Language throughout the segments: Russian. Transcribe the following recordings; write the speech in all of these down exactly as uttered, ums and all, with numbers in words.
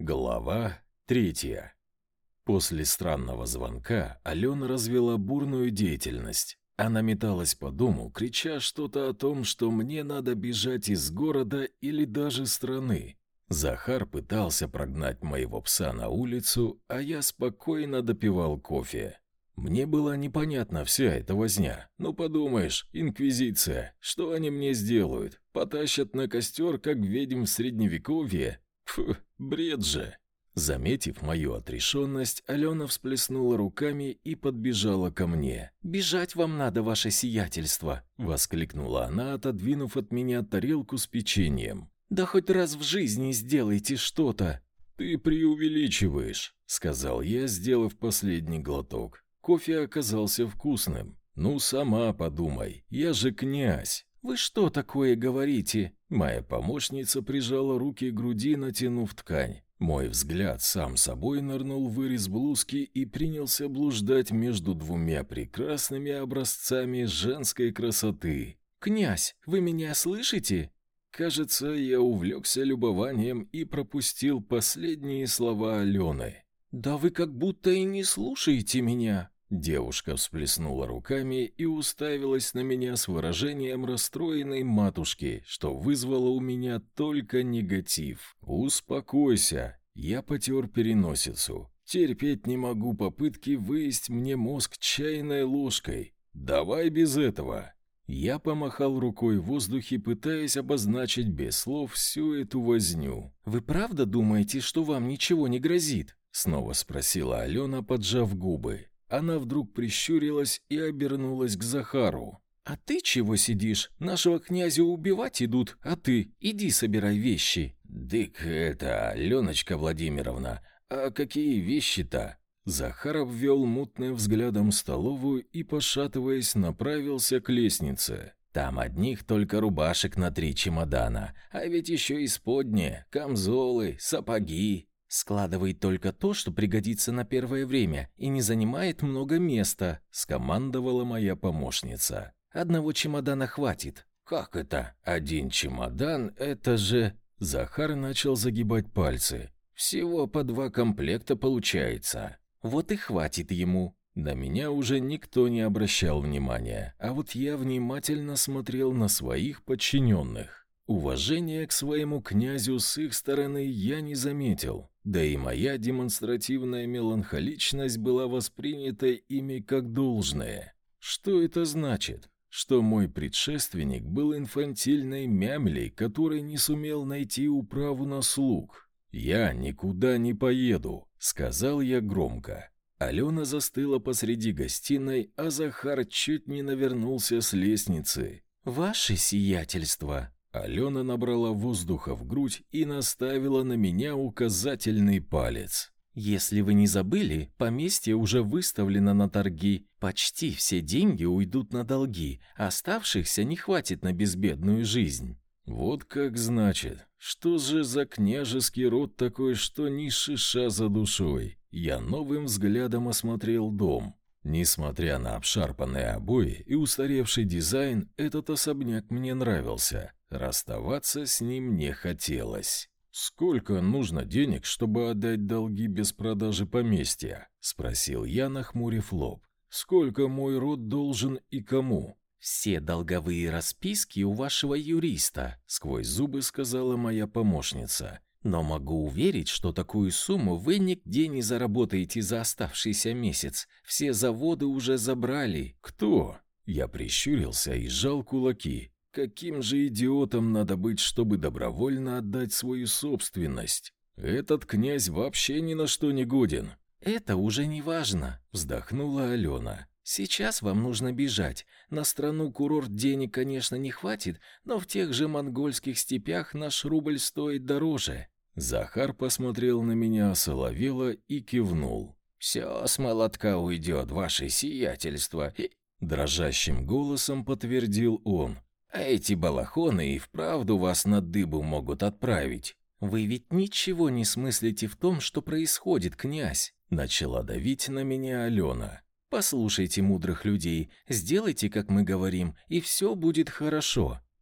Глава третья. После странного звонка Алена развела бурную деятельность. Она металась по дому, крича что-то о том, что мне надо бежать из города или даже страны. Захар пытался прогнать моего пса на улицу, а я спокойно допивал кофе. Мне была непонятна вся эта возня. Ну подумаешь, инквизиция, что они мне сделают? Потащат на костер, как ведьм в средневековье? Фу, бред же. Заметив мою отрешенность, Алена всплеснула руками и подбежала ко мне. «Бежать вам надо, ваше сиятельство!» — воскликнула она, отодвинув от меня тарелку с печеньем. «Да хоть раз в жизни сделайте что-то!» «Ты преувеличиваешь», — сказал я, сделав последний глоток. Кофе оказался вкусным. «Ну, сама подумай, я же князь». «Вы что такое говорите?» Моя помощница прижала руки к груди, натянув ткань. Мой взгляд сам собой нырнул в вырез блузки и принялся блуждать между двумя прекрасными образцами женской красоты. «Князь, вы меня слышите?» Кажется, я увлекся любованием и пропустил последние слова Алены. «Да вы как будто и не слушаете меня!» Девушка всплеснула руками и уставилась на меня с выражением расстроенной матушки, что вызвало у меня только негатив. «Успокойся!» Я потер переносицу. «Терпеть не могу попытки выесть мне мозг чайной ложкой. Давай без этого!» Я помахал рукой в воздухе, пытаясь обозначить без слов всю эту возню. «Вы правда думаете, что вам ничего не грозит?» Снова спросила Алена, поджав губы. Она вдруг прищурилась и обернулась к Захару. «А ты чего сидишь? Нашего князя убивать идут, а ты иди собирай вещи». «Дык это, Аленочка Владимировна, а какие вещи-то?» Захар обвел мутным взглядом столовую и, пошатываясь, направился к лестнице. «Там одних только рубашек на три чемодана, а ведь еще и сподние, камзолы, сапоги». «Складывай только то, что пригодится на первое время и не занимает много места», — скомандовала моя помощница. «Одного чемодана хватит». «Как это? Один чемодан? Это же...» Захар начал загибать пальцы. «Всего по два комплекта получается». «Вот и хватит ему». На меня уже никто не обращал внимания, а вот я внимательно смотрел на своих подчиненных. Уважения к своему князю с их стороны я не заметил, да и моя демонстративная меланхоличность была воспринята ими как должное. Что это значит? Что мой предшественник был инфантильной мямлей, который не сумел найти управу на слуг. «Я никуда не поеду», — сказал я громко. Алена застыла посреди гостиной, а Захар чуть не навернулся с лестницы. «Ваше сиятельство!» Алена набрала воздуха в грудь и наставила на меня указательный палец. «Если вы не забыли, поместье уже выставлено на торги. Почти все деньги уйдут на долги, а оставшихся не хватит на безбедную жизнь». «Вот как значит. Что же за княжеский род такой, что ни шиша за душой?» Я новым взглядом осмотрел дом. Несмотря на обшарпанные обои и устаревший дизайн, этот особняк мне нравился. Расставаться с ним не хотелось. «Сколько нужно денег, чтобы отдать долги без продажи поместья?» — спросил я, нахмурив лоб. «Сколько мой род должен и кому?» «Все долговые расписки у вашего юриста», — сквозь зубы сказала моя помощница. «Но могу уверить, что такую сумму вы нигде не заработаете за оставшийся месяц. Все заводы уже забрали». «Кто?» Я прищурился и сжал кулаки. Каким же идиотом надо быть, чтобы добровольно отдать свою собственность? Этот князь вообще ни на что не годен. «Это уже не важно», — вздохнула Алена. «Сейчас вам нужно бежать. На страну-курорт денег, конечно, не хватит, но в тех же монгольских степях наш рубль стоит дороже». Захар посмотрел на меня осоловело и кивнул. «Все с молотка уйдет, ваше сиятельство», — дрожащим голосом подтвердил он. «А эти балахоны и вправду вас на дыбу могут отправить». «Вы ведь ничего не смыслите в том, что происходит, князь», — начала давить на меня Алена. «Послушайте мудрых людей, сделайте, как мы говорим, и все будет хорошо».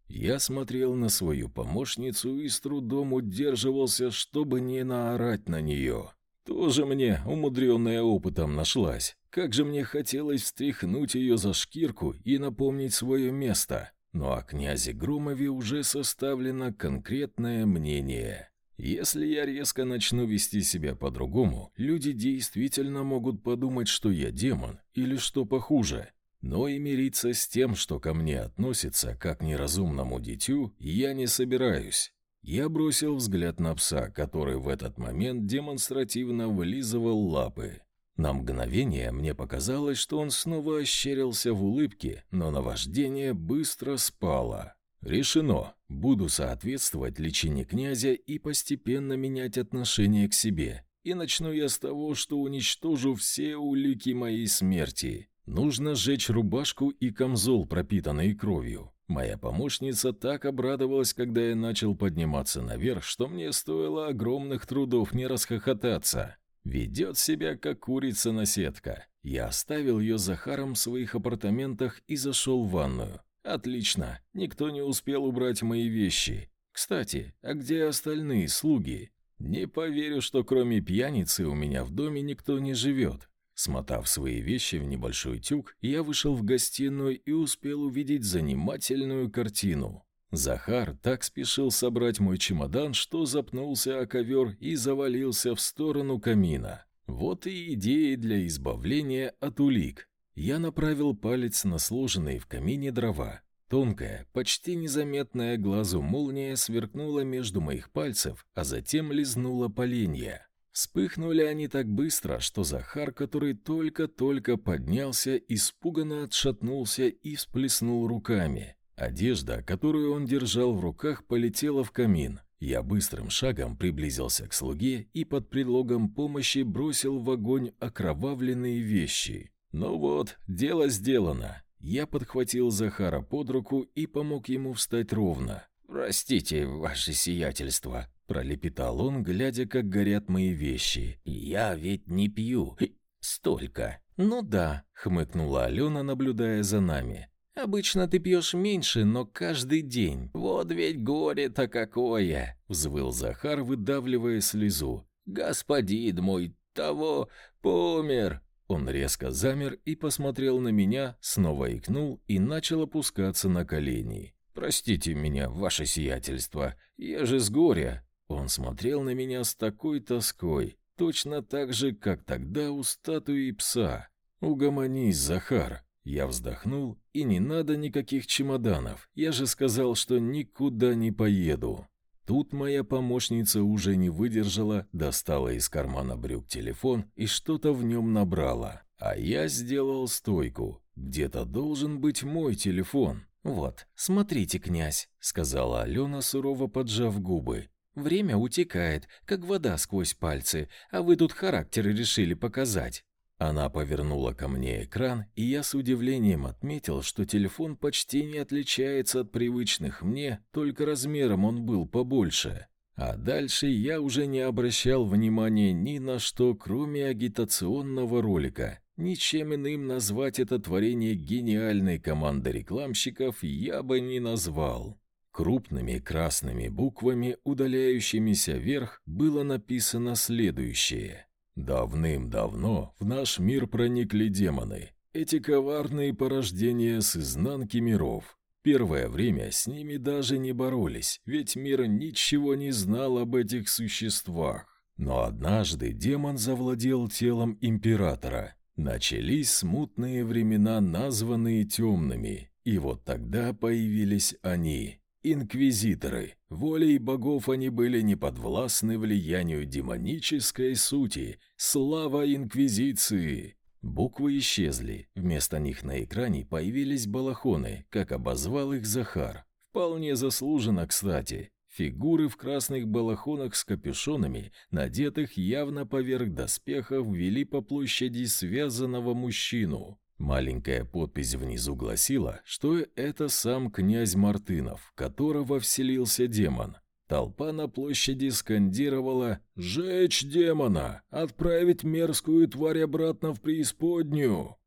Я смотрел на свою помощницу и с трудом удерживался, чтобы не наорать на нее. Тоже мне умудренная опытом нашлась. Как же мне хотелось встряхнуть ее за шкирку и напомнить свое место. Но о князе Громове уже составлено конкретное мнение. Если я резко начну вести себя по-другому, люди действительно могут подумать, что я демон или что похуже. Но и мириться с тем, что ко мне относится как к неразумному дитю, я не собираюсь. Я бросил взгляд на пса, который в этот момент демонстративно вылизывал лапы. На мгновение мне показалось, что он снова ощерился в улыбке, но наваждение быстро спало. Решено. Буду соответствовать личине князя и постепенно менять отношение к себе. И начну я с того, что уничтожу все улики моей смерти. Нужно сжечь рубашку и камзол, пропитанные кровью. Моя помощница так обрадовалась, когда я начал подниматься наверх, что мне стоило огромных трудов не расхохотаться. Ведет себя, как курица-наседка. Я оставил ее с Захаром в своих апартаментах и зашел в ванную. Отлично, никто не успел убрать мои вещи. Кстати, а где остальные слуги? Не поверю, что кроме пьяницы у меня в доме никто не живет. Смотав свои вещи в небольшой тюк, я вышел в гостиную и успел увидеть занимательную картину. Захар так спешил собрать мой чемодан, что запнулся о ковер и завалился в сторону камина. Вот и идеи для избавления от улик. Я направил палец на сложенные в камине дрова. Тонкая, почти незаметная глазу молния сверкнула между моих пальцев, а затем лизнула поленья. Вспыхнули они так быстро, что Захар, который только-только поднялся, испуганно отшатнулся и всплеснул руками. Одежда, которую он держал в руках, полетела в камин. Я быстрым шагом приблизился к слуге и под предлогом помощи бросил в огонь окровавленные вещи. Ну вот, дело сделано. Я подхватил Захара под руку и помог ему встать ровно. «Простите, ваше сиятельство», — пролепетал он, глядя, как горят мои вещи. «Я ведь не пью столько». «Ну да», — хмыкнула Алена, наблюдая за нами. «Обычно ты пьешь меньше, но каждый день». «Вот ведь горе-то какое!» — взвыл Захар, выдавливая слезу. «Господин мой того помер». Он резко замер и посмотрел на меня, снова икнул и начал опускаться на колени. «Простите меня, ваше сиятельство, я же с горя». Он смотрел на меня с такой тоской, точно так же, как тогда у статуи пса. «Угомонись, Захар». Я вздохнул, и не надо никаких чемоданов, я же сказал, что никуда не поеду. Тут моя помощница уже не выдержала, достала из кармана брюк телефон и что-то в нем набрала. А я сделал стойку. Где-то должен быть мой телефон. «Вот, смотрите, князь», — сказала Алена, сурово поджав губы. «Время утекает, как вода сквозь пальцы, а вы тут характер решили показать». Она повернула ко мне экран, и я с удивлением отметил, что телефон почти не отличается от привычных мне, только размером он был побольше. А дальше я уже не обращал внимания ни на что, кроме агитационного ролика. Ничем иным назвать это творение гениальной команды рекламщиков я бы не назвал. Крупными красными буквами, удаляющимися вверх, было написано следующее. Давным-давно в наш мир проникли демоны, эти коварные порождения с изнанки миров. Первое время с ними даже не боролись, ведь мир ничего не знал об этих существах. Но однажды демон завладел телом императора. Начались смутные времена, названные темными, и вот тогда появились они. Инквизиторы. Волей богов они были не подвластны влиянию демонической сути. Слава Инквизиции! Буквы исчезли. Вместо них на экране появились балахоны, как обозвал их Захар. Вполне заслуженно, кстати. Фигуры в красных балахонах с капюшонами, надетых явно поверх доспехов, вели по площади связанного мужчину. Маленькая подпись внизу гласила, что это сам князь Мартынов, в которого вселился демон. Толпа на площади скандировала «Жечь демона! Отправить мерзкую тварь обратно в преисподнюю!».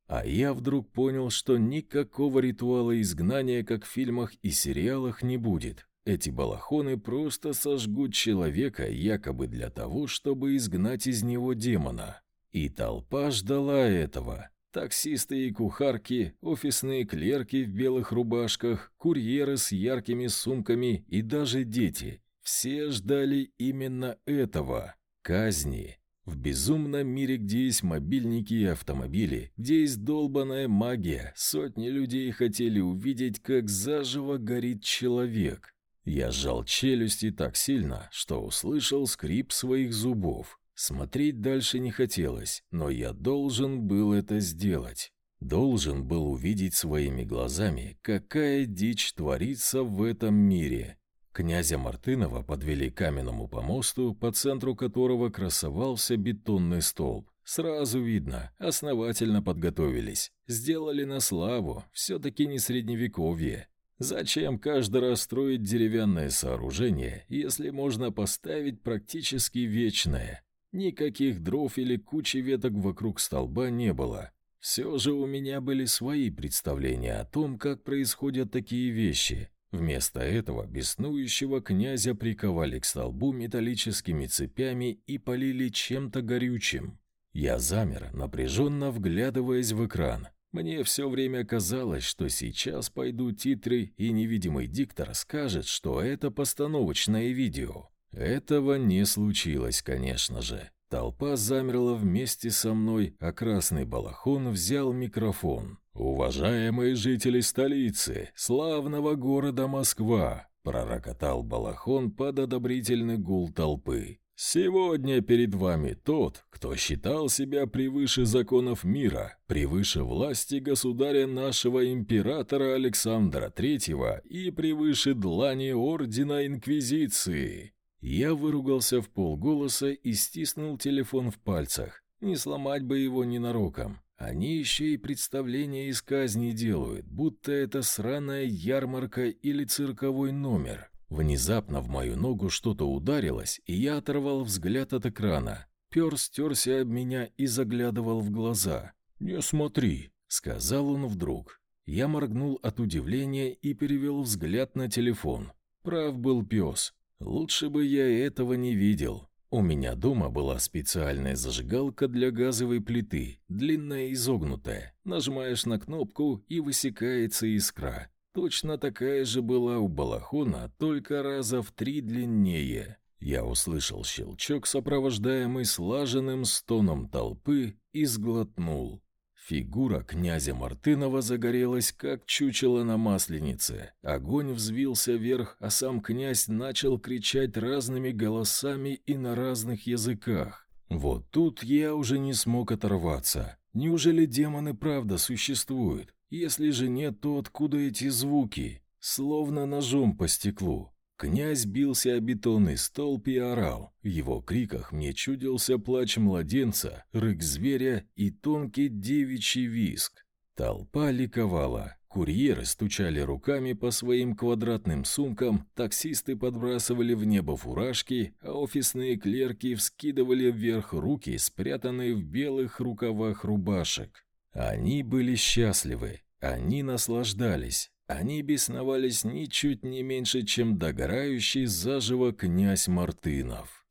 А я вдруг понял, что никакого ритуала изгнания, как в фильмах и сериалах, не будет. Эти балахоны просто сожгут человека якобы для того, чтобы изгнать из него демона. И толпа ждала этого. Таксисты и кухарки, офисные клерки в белых рубашках, курьеры с яркими сумками и даже дети. Все ждали именно этого – казни. В безумном мире, где есть мобильники и автомобили, где есть долбаная магия, сотни людей хотели увидеть, как заживо горит человек. Я сжал челюсти так сильно, что услышал скрип своих зубов. Смотреть дальше не хотелось, но я должен был это сделать. Должен был увидеть своими глазами, какая дичь творится в этом мире. Князя Мартынова подвели к каменному помосту, по центру которого красовался бетонный столб. Сразу видно, основательно подготовились. Сделали на славу, все-таки не средневековье. Зачем каждый раз строить деревянное сооружение, если можно поставить практически вечное? Никаких дров или кучи веток вокруг столба не было. Все же у меня были свои представления о том, как происходят такие вещи. Вместо этого беснующего князя приковали к столбу металлическими цепями и полили чем-то горючим. Я замер, напряженно вглядываясь в экран. Мне все время казалось, что сейчас пойдут титры, и невидимый диктор скажет, что это постановочное видео. Этого не случилось, конечно же. Толпа замерла вместе со мной, а красный балахон взял микрофон. «Уважаемые жители столицы, славного города Москва!» – пророкотал балахон под одобрительный гул толпы. «Сегодня перед вами тот, кто считал себя превыше законов мира, превыше власти государя нашего императора Александра Третьего и превыше длани ордена Инквизиции». Я выругался вполголоса и стиснул телефон в пальцах. Не сломать бы его ненароком. Они еще и представления из казни делают, будто это сраная ярмарка или цирковой номер. Внезапно в мою ногу что-то ударилось, и я оторвал взгляд от экрана. Пёс стерся об меня и заглядывал в глаза. «Не смотри», — сказал он вдруг. Я моргнул от удивления и перевел взгляд на телефон. Прав был пес. Лучше бы я этого не видел. У меня дома была специальная зажигалка для газовой плиты, длинная и изогнутая. Нажимаешь на кнопку, и высекается искра. Точно такая же была у балахона, только раза в три длиннее. Я услышал щелчок, сопровождаемый слаженным стоном толпы, и сглотнул. Фигура князя Мартынова загорелась, как чучело на масленице. Огонь взвился вверх, а сам князь начал кричать разными голосами и на разных языках. Вот тут я уже не смог оторваться. Неужели демоны правда существуют? Если же нет, то откуда эти звуки? Словно ножом по стеклу. Князь бился о бетонный столб и орал. В его криках мне чудился плач младенца, рык зверя и тонкий девичий визг. Толпа ликовала. Курьеры стучали руками по своим квадратным сумкам, таксисты подбрасывали в небо фуражки, а офисные клерки вскидывали вверх руки, спрятанные в белых рукавах рубашек. Они были счастливы, они наслаждались. Они бесновались ничуть не меньше, чем догорающий заживо князь Мартынов.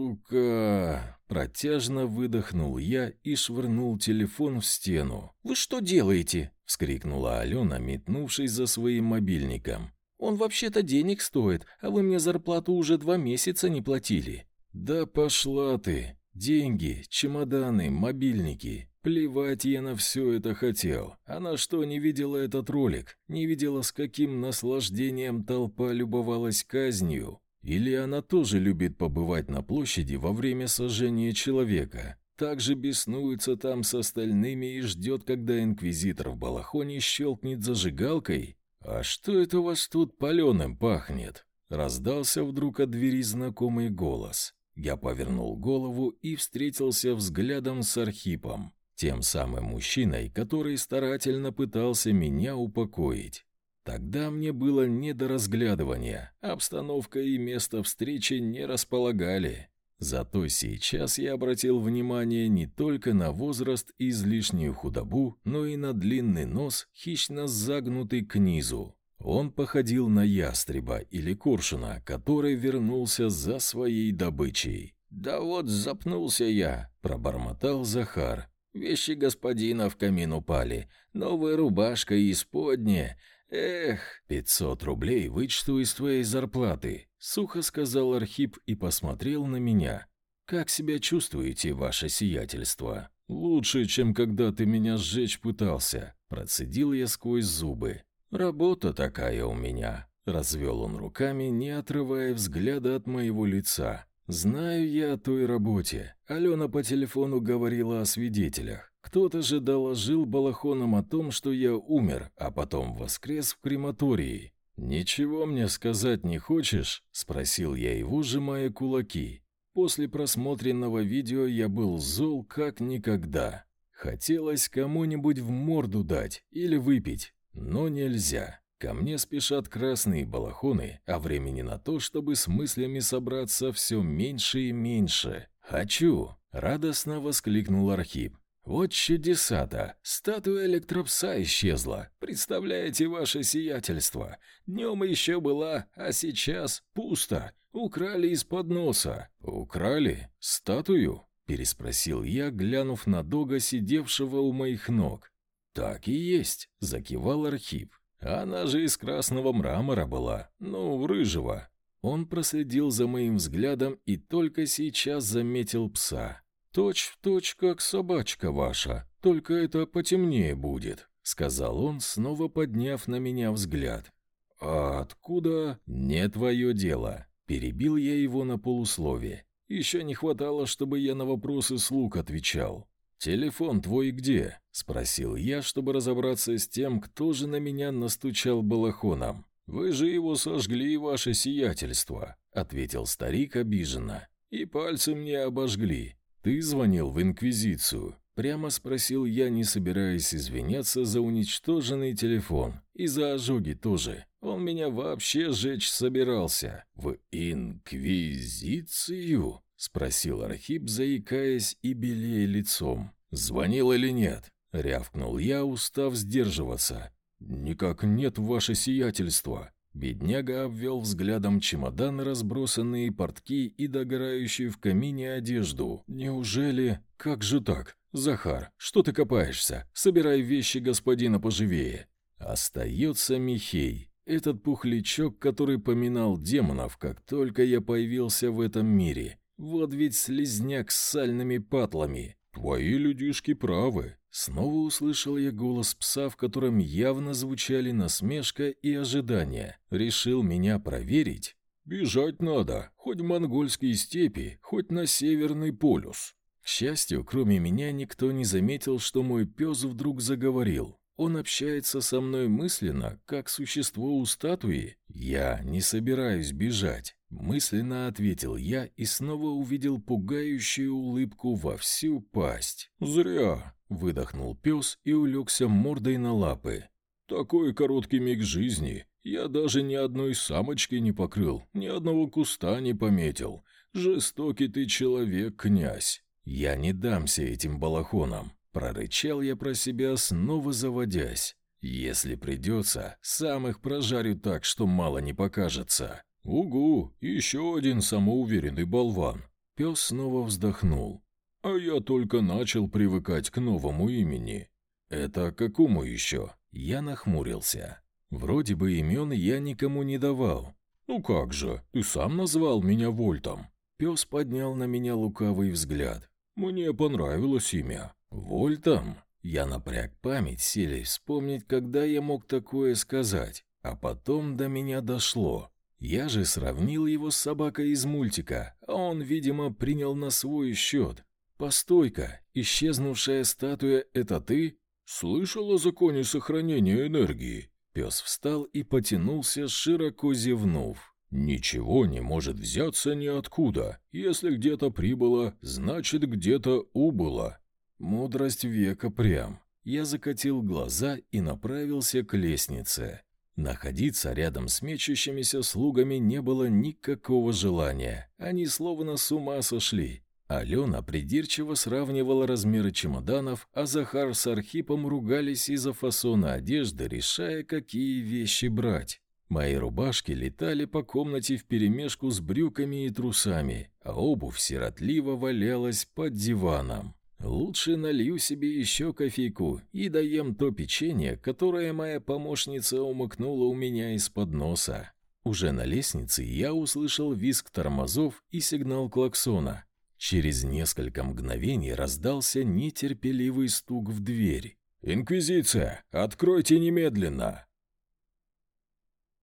«Сука!» – протяжно выдохнул я и швырнул телефон в стену. «Вы что делаете?» – вскрикнула Алена, метнувшись за своим мобильником. «Он вообще-то денег стоит, а вы мне зарплату уже два месяца не платили». «Да пошла ты! Деньги, чемоданы, мобильники. Плевать я на все это хотел. Она что, не видела этот ролик? Не видела, с каким наслаждением толпа любовалась казнью? Или она тоже любит побывать на площади во время сожжения человека? Также беснуется там с остальными и ждет, когда инквизитор в балахоне щелкнет зажигалкой? А что это у вас тут паленым пахнет?» Раздался вдруг от двери знакомый голос. Я повернул голову и встретился взглядом с Архипом. Тем самым мужчиной, который старательно пытался меня упокоить. Тогда мне было не до разглядывания, обстановка и место встречи не располагали. Зато сейчас я обратил внимание не только на возраст и излишнюю худобу, но и на длинный нос, хищно загнутый к низу. Он походил на ястреба или коршуна, который вернулся за своей добычей. «Да вот запнулся я», — пробормотал Захар. «Вещи господина в камин упали, новая рубашка и исподняя. Эх, пятьсот рублей вычту из твоей зарплаты», — сухо сказал Архип и посмотрел на меня. «Как себя чувствуете, ваше сиятельство?» «Лучше, чем когда ты меня сжечь пытался», — процедил я сквозь зубы. «Работа такая у меня», — развел он руками, не отрывая взгляда от моего лица. «Знаю я о той работе. Алена по телефону говорила о свидетелях. Кто-то же доложил балахонам о том, что я умер, а потом воскрес в крематории. «Ничего мне сказать не хочешь?» — спросил я его, сжимая кулаки. После просмотренного видео я был зол как никогда. Хотелось кому-нибудь в морду дать или выпить, но нельзя. Ко мне спешат красные балахоны, а времени на то, чтобы с мыслями собраться, все меньше и меньше. «Хочу!» — радостно воскликнул Архип. «Вот чудеса-то! Статуя электропса исчезла. Представляете, ваше сиятельство? Днем еще была, а сейчас пусто. Украли из-под носа». «Украли? Статую?» — переспросил я, глянув на Дога, сидевшего у моих ног. «Так и есть», — закивал Архип. «Она же из красного мрамора была, ну, рыжего». Он проследил за моим взглядом и только сейчас заметил пса. «Точь в точь, как собачка ваша, только это потемнее будет», — сказал он, снова подняв на меня взгляд. «А откуда?» «Не твое дело», — перебил я его на полуслове. «Еще не хватало, чтобы я на вопросы слуг отвечал». «Телефон твой где?» — спросил я, чтобы разобраться с тем, кто же на меня настучал балахоном. «Вы же его сожгли, ваше сиятельство», — ответил старик обиженно. «И пальцы мне обожгли». «Ты звонил в Инквизицию?» — прямо спросил я, не собираясь извиняться за уничтоженный телефон. И за ожоги тоже. Он меня вообще сжечь собирался. «В Инквизицию?» — спросил Архип, заикаясь и белея лицом. «Звонил или нет?» — рявкнул я, устав сдерживаться. «Никак нет, ваше сиятельство». Бедняга обвел взглядом чемодан, разбросанные портки и догорающую в камине одежду. «Неужели? Как же так? Захар, что ты копаешься? Собирай вещи господина поживее». Остается Михей, этот пухлячок, который поминал демонов, как только я появился в этом мире. Вот ведь слизняк с сальными патлами. «Твои людишки правы». Снова услышал я голос пса, в котором явно звучали насмешка и ожидание. Решил меня проверить? «Бежать надо, хоть в монгольские степи, хоть на Северный полюс». К счастью, кроме меня никто не заметил, что мой пес вдруг заговорил. Он общается со мной мысленно, как существо у статуи. «Я не собираюсь бежать», — мысленно ответил я и снова увидел пугающую улыбку во всю пасть. «Зря», — выдохнул пес и улегся мордой на лапы. «Такой короткий миг жизни. Я даже ни одной самочки не покрыл, ни одного куста не пометил. Жестокий ты человек, князь». «Я не дамся этим балахонам», — прорычал я про себя, снова заводясь. «Если придется, сам их прожарю так, что мало не покажется». «Угу, еще один самоуверенный болван». Пес снова вздохнул. «А я только начал привыкать к новому имени». «Это какому еще?» Я нахмурился. Вроде бы имен я никому не давал. «Ну как же, ты сам назвал меня Вольтом». Пес поднял на меня лукавый взгляд. «Мне понравилось имя». «Вольтом?» Я напряг память, силясь вспомнить, когда я мог такое сказать. А потом до меня дошло. Я же сравнил его с собакой из мультика, а он, видимо, принял на свой счет. «Постой-ка, исчезнувшая статуя — это ты?» «Слышал о законе сохранения энергии?» Пес встал и потянулся, широко зевнув. «Ничего не может взяться ниоткуда. Если где-то прибыло, значит, где-то убыло». Мудрость века прям. Я закатил глаза и направился к лестнице. Находиться рядом с мечущимися слугами не было никакого желания. Они словно с ума сошли. Алена придирчиво сравнивала размеры чемоданов, а Захар с Архипом ругались из-за фасона одежды, решая, какие вещи брать. Мои рубашки летали по комнате вперемешку с брюками и трусами, а обувь сиротливо валялась под диваном. Лучше налью себе еще кофейку и доем то печенье, которое моя помощница умыкнула у меня из-под носа. Уже на лестнице я услышал визг тормозов и сигнал клаксона. Через несколько мгновений раздался нетерпеливый стук в дверь. «Инквизиция, откройте немедленно!»